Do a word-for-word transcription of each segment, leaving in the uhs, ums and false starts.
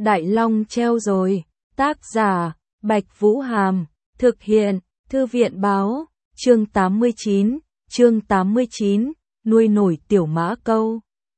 Đại Long treo rồi. Tác giả, Bạch Vũ Hàm. Thực hiện, Thư viện Báo. Chương tám mươi chín. Chương tám mươi chín. Nuôi nổi tiểu mã câu.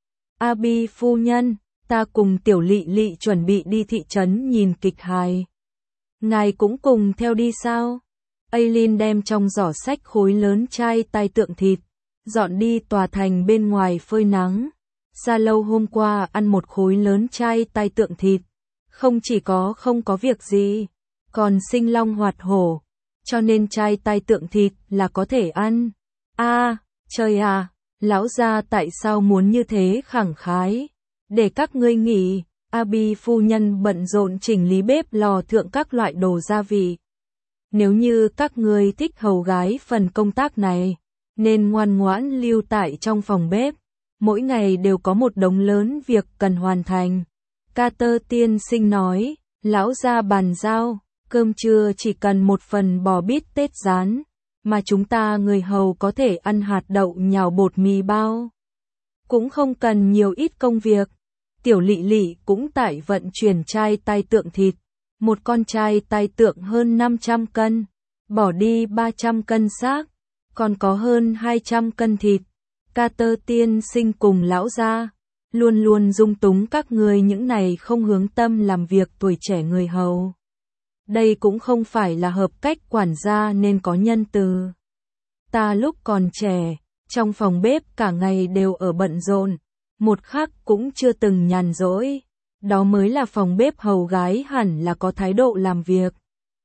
Abi phu nhân, ta cùng tiểu Lị Lị chuẩn bị đi thị trấn nhìn kịch hài. Ngài cũng cùng theo đi sao? Aileen đem trong giỏ sách khối lớn chai tai tượng thịt, dọn đi tòa thành bên ngoài phơi nắng. Sa Lâu hôm qua ăn một khối lớn chai tai tượng thịt, không chỉ có không có việc gì, còn sinh long hoạt hổ, cho nên chai tai tượng thịt là có thể ăn. A, à, trời à, lão gia tại sao muốn như thế khẳng khái? Để các ngươi nghỉ, Abi phu nhân bận rộn chỉnh lý bếp lò thượng các loại đồ gia vị. Nếu như các ngươi thích hầu gái phần công tác này, nên ngoan ngoãn lưu tại trong phòng bếp, mỗi ngày đều có một đống lớn việc cần hoàn thành. Carter tiên sinh nói, lão gia bàn giao, cơm trưa chỉ cần một phần bò bít tết rán, mà chúng ta người hầu có thể ăn hạt đậu nhào bột mì bao. Cũng không cần nhiều ít công việc. Tiểu Lị Lị cũng tại vận chuyển chai tai tượng thịt, một con chai tai tượng hơn năm trăm cân, bỏ đi ba trăm cân xác, còn có hơn hai trăm cân thịt. Carter tiên sinh cùng lão gia, luôn luôn dung túng các người những này không hướng tâm làm việc tuổi trẻ người hầu. Đây cũng không phải là hợp cách quản gia nên có nhân từ. Ta lúc còn trẻ, trong phòng bếp cả ngày đều ở bận rộn, một khắc cũng chưa từng nhàn rỗi. Đó mới là phòng bếp hầu gái hẳn là có thái độ làm việc.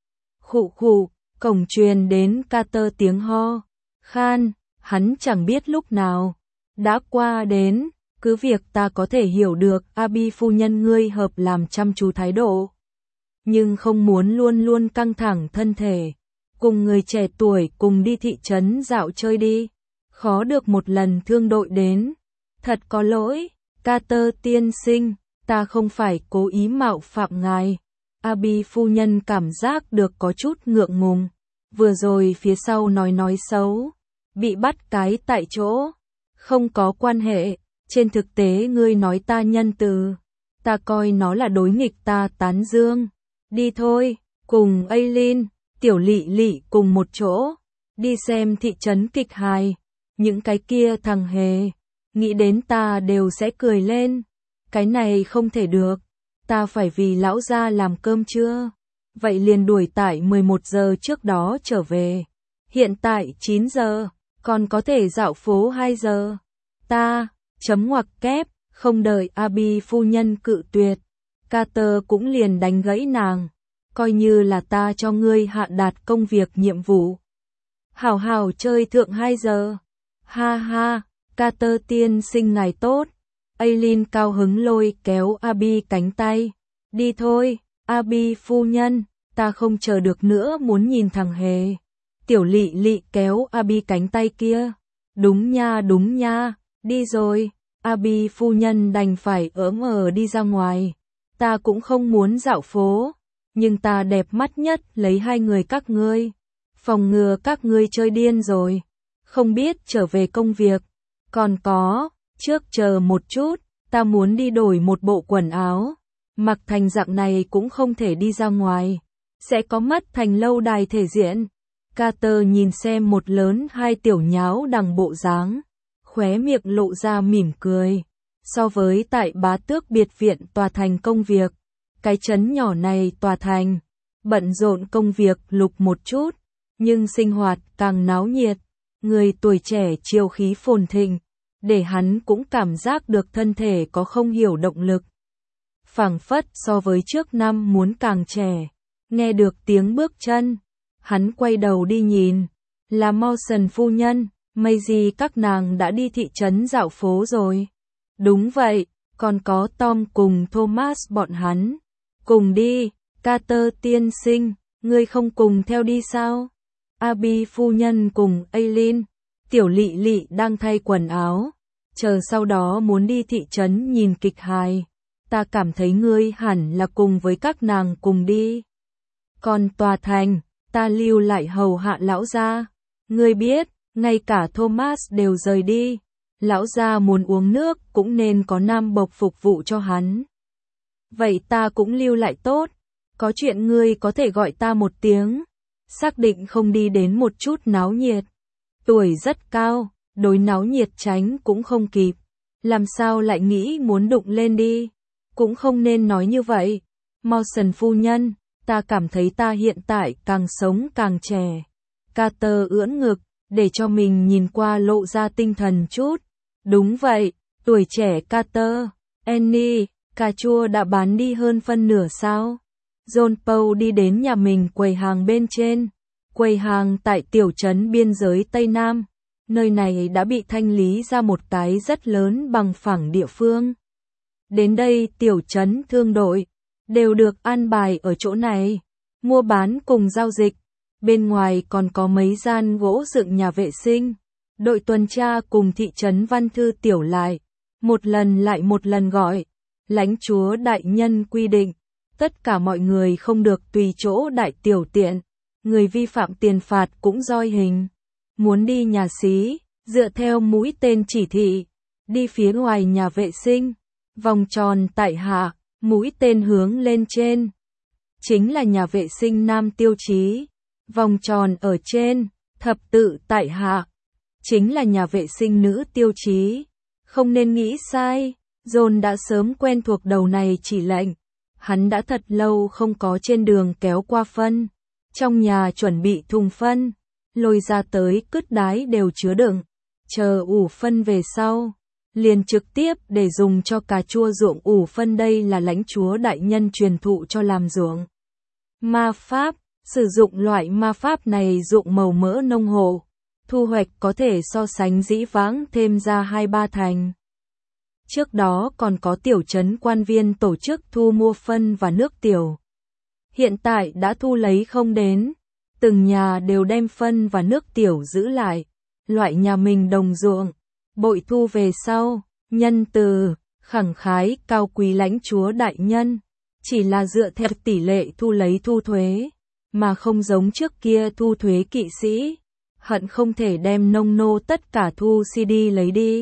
Khụ khụ, cổng truyền đến Carter tiếng ho. Khan, hắn chẳng biết lúc nào đã qua đến, cứ việc ta có thể hiểu được Abi phu nhân ngươi hợp làm chăm chú thái độ, nhưng không muốn luôn luôn căng thẳng thân thể. Cùng người trẻ tuổi cùng đi thị trấn dạo chơi đi, khó được một lần thương đội đến. Thật có lỗi, Carter tiên sinh, ta không phải cố ý mạo phạm ngài. Abi phu nhân cảm giác được có chút ngượng ngùng. Vừa rồi phía sau nói nói xấu, bị bắt cái tại chỗ. Không có quan hệ, trên thực tế ngươi nói ta nhân từ, ta coi nó là đối nghịch ta tán dương. Đi thôi, cùng Aileen, tiểu Lị Lị cùng một chỗ, đi xem thị trấn kịch hài. Những cái kia thằng hề, nghĩ đến ta đều sẽ cười lên. Cái này không thể được, ta phải vì lão gia làm cơm trưa. Vậy liền đuổi tại mười một giờ trước đó trở về. Hiện tại chín giờ, còn có thể dạo phố hai giờ. Ta, chấm ngoặc kép, không đợi Abi phu nhân cự tuyệt. Carter cũng liền đánh gãy nàng. Coi như là ta cho ngươi hạ đạt công việc nhiệm vụ. Hảo hảo chơi thượng hai giờ. Ha ha, Carter tiên sinh ngài tốt. Aileen cao hứng lôi kéo Abi cánh tay. Đi thôi, Abi phu nhân, ta không chờ được nữa muốn nhìn thằng hề. Tiểu Lị Lị kéo Abi cánh tay kia. Đúng nha đúng nha, đi rồi. Abi phu nhân đành phải ỡm ờ đi ra ngoài. Ta cũng không muốn dạo phố, nhưng ta đẹp mắt nhất lấy hai người các ngươi. Phòng ngừa các ngươi chơi điên rồi, không biết trở về công việc. Còn có, trước chờ một chút, ta muốn đi đổi một bộ quần áo. Mặc thành dạng này cũng không thể đi ra ngoài, sẽ có mất thành lâu đài thể diện. Carter nhìn xem một lớn hai tiểu nháo đằng bộ dáng, khóe miệng lộ ra mỉm cười. So với tại Bá Tước biệt viện tòa thành công việc, cái trấn nhỏ này tòa thành, bận rộn công việc lục một chút, nhưng sinh hoạt càng náo nhiệt. Người tuổi trẻ chiêu khí phồn thịnh, để hắn cũng cảm giác được thân thể có không hiểu động lực. Phảng phất so với trước năm muốn càng trẻ. Nghe được tiếng bước chân, hắn quay đầu đi nhìn, là Mawson phu nhân. Maisie các nàng đã đi thị trấn dạo phố rồi. Đúng vậy, còn có Tom cùng Thomas bọn hắn. Cùng đi, Carter tiên sinh, ngươi không cùng theo đi sao? Abi phu nhân cùng Aileen, tiểu Lị Lị đang thay quần áo, chờ sau đó muốn đi thị trấn nhìn kịch hài. Ta cảm thấy ngươi hẳn là cùng với các nàng cùng đi. Còn tòa thành, ta lưu lại hầu hạ lão gia. Ngươi biết, ngay cả Thomas đều rời đi. Lão gia muốn uống nước cũng nên có nam bộc phục vụ cho hắn. Vậy ta cũng lưu lại tốt. Có chuyện ngươi có thể gọi ta một tiếng. Xác định không đi đến một chút náo nhiệt. Tuổi rất cao, đối náo nhiệt tránh cũng không kịp. Làm sao lại nghĩ muốn đụng lên đi. Cũng không nên nói như vậy. Mawson phu nhân, ta cảm thấy ta hiện tại càng sống càng trẻ. Carter ưỡn ngực, để cho mình nhìn qua lộ ra tinh thần chút. Đúng vậy, tuổi trẻ Carter. Annie, cà chua đã bán đi hơn phân nửa sao? John Paul đi đến nhà mình quầy hàng bên trên. Quầy hàng tại tiểu trấn biên giới Tây Nam. Nơi này đã bị thanh lý ra một cái rất lớn bằng phẳng địa phương. Đến đây tiểu trấn thương đội đều được an bài ở chỗ này. Mua bán cùng giao dịch. Bên ngoài còn có mấy gian gỗ dựng nhà vệ sinh. Đội tuần tra cùng thị trấn văn thư tiểu lại. Một lần lại một lần gọi. Lãnh chúa đại nhân quy định. Tất cả mọi người không được tùy chỗ đại tiểu tiện. Người vi phạm tiền phạt cũng roi hình. Muốn đi nhà xí, dựa theo mũi tên chỉ thị. Đi phía ngoài nhà vệ sinh. Vòng tròn tại hạ, mũi tên hướng lên trên. Chính là nhà vệ sinh nam tiêu chí. Vòng tròn ở trên, thập tự tại hạ. Chính là nhà vệ sinh nữ tiêu chí. Không nên nghĩ sai. John đã sớm quen thuộc đầu này chỉ lệnh. Hắn đã thật lâu không có trên đường kéo qua phân. Trong nhà chuẩn bị thùng phân. Lôi ra tới cứt đái đều chứa đựng. Chờ ủ phân về sau. Liền trực tiếp để dùng cho cà chua ruộng ủ phân. Đây là lãnh chúa đại nhân truyền thụ cho làm ruộng. Ma pháp. Sử dụng loại ma pháp này ruộng màu mỡ nông hộ. Thu hoạch có thể so sánh dĩ vãng thêm ra hai ba thành. Trước đó còn có tiểu trấn quan viên tổ chức thu mua phân và nước tiểu. Hiện tại đã thu lấy không đến. Từng nhà đều đem phân và nước tiểu giữ lại. Loại nhà mình đồng ruộng. Bội thu về sau. Nhân từ, khẳng khái, cao quý lãnh chúa đại nhân. Chỉ là dựa theo tỷ lệ thu lấy thu thuế. Mà không giống trước kia thu thuế kỵ sĩ. Hận không thể đem nông nô tất cả thu xê đê lấy đi.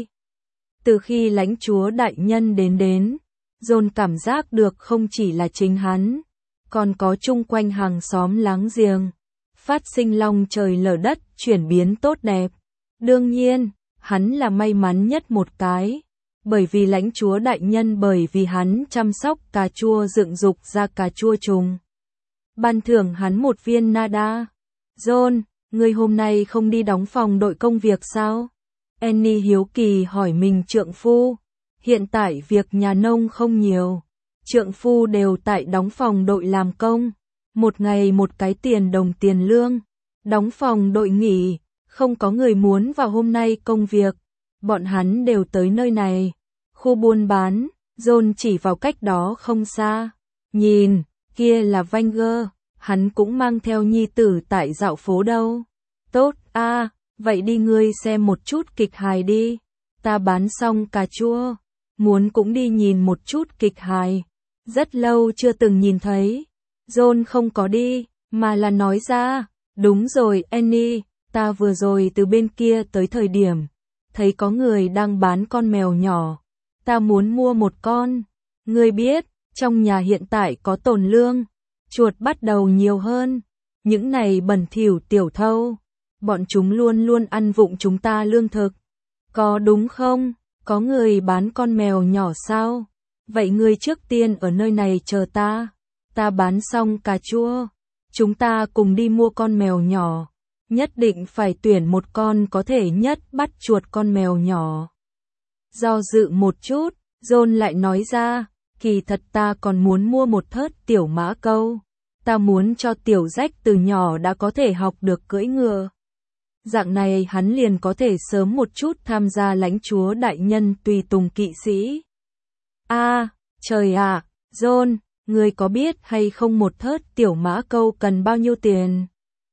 Từ khi lãnh chúa đại nhân đến đến, John cảm giác được không chỉ là chính hắn, còn có chung quanh hàng xóm láng giềng, phát sinh long trời lở đất, chuyển biến tốt đẹp. Đương nhiên, hắn là may mắn nhất một cái, bởi vì lãnh chúa đại nhân bởi vì hắn chăm sóc cà chua dựng dục ra cà chua trùng. Ban thưởng hắn một viên nada. John, ngươi hôm nay không đi đóng phòng đội công việc sao? Annie hiếu kỳ hỏi mình trượng phu. Hiện tại việc nhà nông không nhiều. Trượng phu đều tại đóng phòng đội làm công. Một ngày một cái tiền đồng tiền lương. Đóng phòng đội nghỉ. Không có người muốn vào hôm nay công việc. Bọn hắn đều tới nơi này. Khu buôn bán. John chỉ vào cách đó không xa. Nhìn, kia là Vanger. Hắn cũng mang theo nhi tử tại dạo phố đâu. Tốt a, à, vậy đi ngươi xem một chút kịch hài đi. Ta bán xong cà chua. Muốn cũng đi nhìn một chút kịch hài. Rất lâu chưa từng nhìn thấy. John không có đi, mà là nói ra. Đúng rồi Annie, ta vừa rồi từ bên kia tới thời điểm. Thấy có người đang bán con mèo nhỏ. Ta muốn mua một con. Ngươi biết, trong nhà hiện tại có tồn lương. Chuột bắt đầu nhiều hơn. Những này bẩn thỉu tiểu thâu. Bọn chúng luôn luôn ăn vụng chúng ta lương thực. Có đúng không? Có người bán con mèo nhỏ sao? Vậy ngươi trước tiên ở nơi này chờ ta. Ta bán xong cà chua. Chúng ta cùng đi mua con mèo nhỏ. Nhất định phải tuyển một con có thể nhất bắt chuột con mèo nhỏ. Do dự một chút, John lại nói ra. Kỳ thật ta còn muốn mua một thớt tiểu mã câu. Ta muốn cho tiểu rách từ nhỏ đã có thể học được cưỡi ngựa. Dạng này hắn liền có thể sớm một chút tham gia lãnh chúa đại nhân tùy tùng kỵ sĩ. A, à, trời ạ, à, John, ngươi có biết hay không một thớt tiểu mã câu cần bao nhiêu tiền?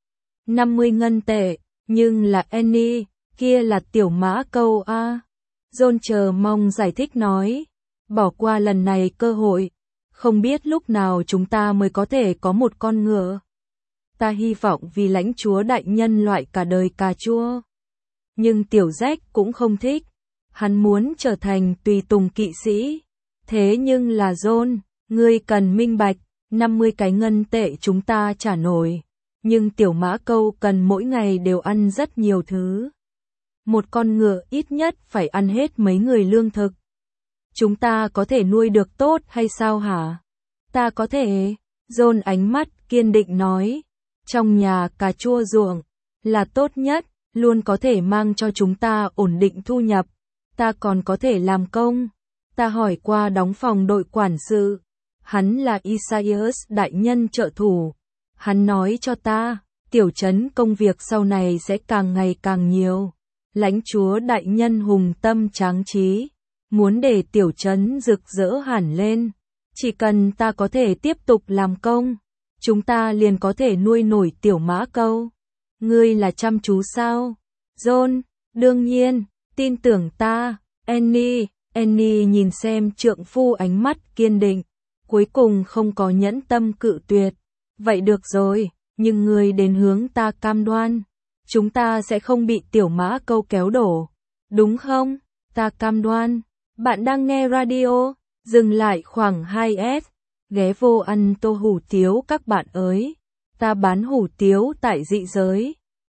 năm mươi ngân tệ, nhưng là Annie, kia là tiểu mã câu a. À. John chờ mong giải thích nói, bỏ qua lần này cơ hội, không biết lúc nào chúng ta mới có thể có một con ngựa. Ta hy vọng vì lãnh chúa đại nhân loại cả đời cà chua. Nhưng tiểu rách cũng không thích. Hắn muốn trở thành tùy tùng kỵ sĩ. Thế nhưng là John, Ngươi cần minh bạch, năm mươi cái ngân tệ chúng ta trả nổi. Nhưng tiểu mã câu cần mỗi ngày đều ăn rất nhiều thứ. Một con ngựa ít nhất phải ăn hết mấy người lương thực. Chúng ta có thể nuôi được tốt hay sao hả? Ta có thể. John ánh mắt kiên định nói. Trong nhà cà chua ruộng là tốt nhất, luôn có thể mang cho chúng ta ổn định thu nhập. Ta còn có thể làm công. Ta hỏi qua đóng phòng đội quản sự. Hắn là Isaias đại nhân trợ thủ. Hắn nói cho ta, tiểu trấn công việc sau này sẽ càng ngày càng nhiều. Lãnh chúa đại nhân hùng tâm tráng trí, muốn để tiểu trấn rực rỡ hẳn lên. Chỉ cần ta có thể tiếp tục làm công, chúng ta liền có thể nuôi nổi tiểu mã câu. Ngươi là chăm chú sao? John, đương nhiên, tin tưởng ta. Annie, Annie nhìn xem trượng phu ánh mắt kiên định, cuối cùng không có nhẫn tâm cự tuyệt. Vậy được rồi, nhưng ngươi đến hướng ta cam đoan. Chúng ta sẽ không bị tiểu mã câu kéo đổ. Đúng không? Ta cam đoan. Bạn đang nghe radio, dừng lại khoảng hai S. Ghé vô ăn tô hủ tiếu các bạn ơi. Ta bán hủ tiếu tại dị giới.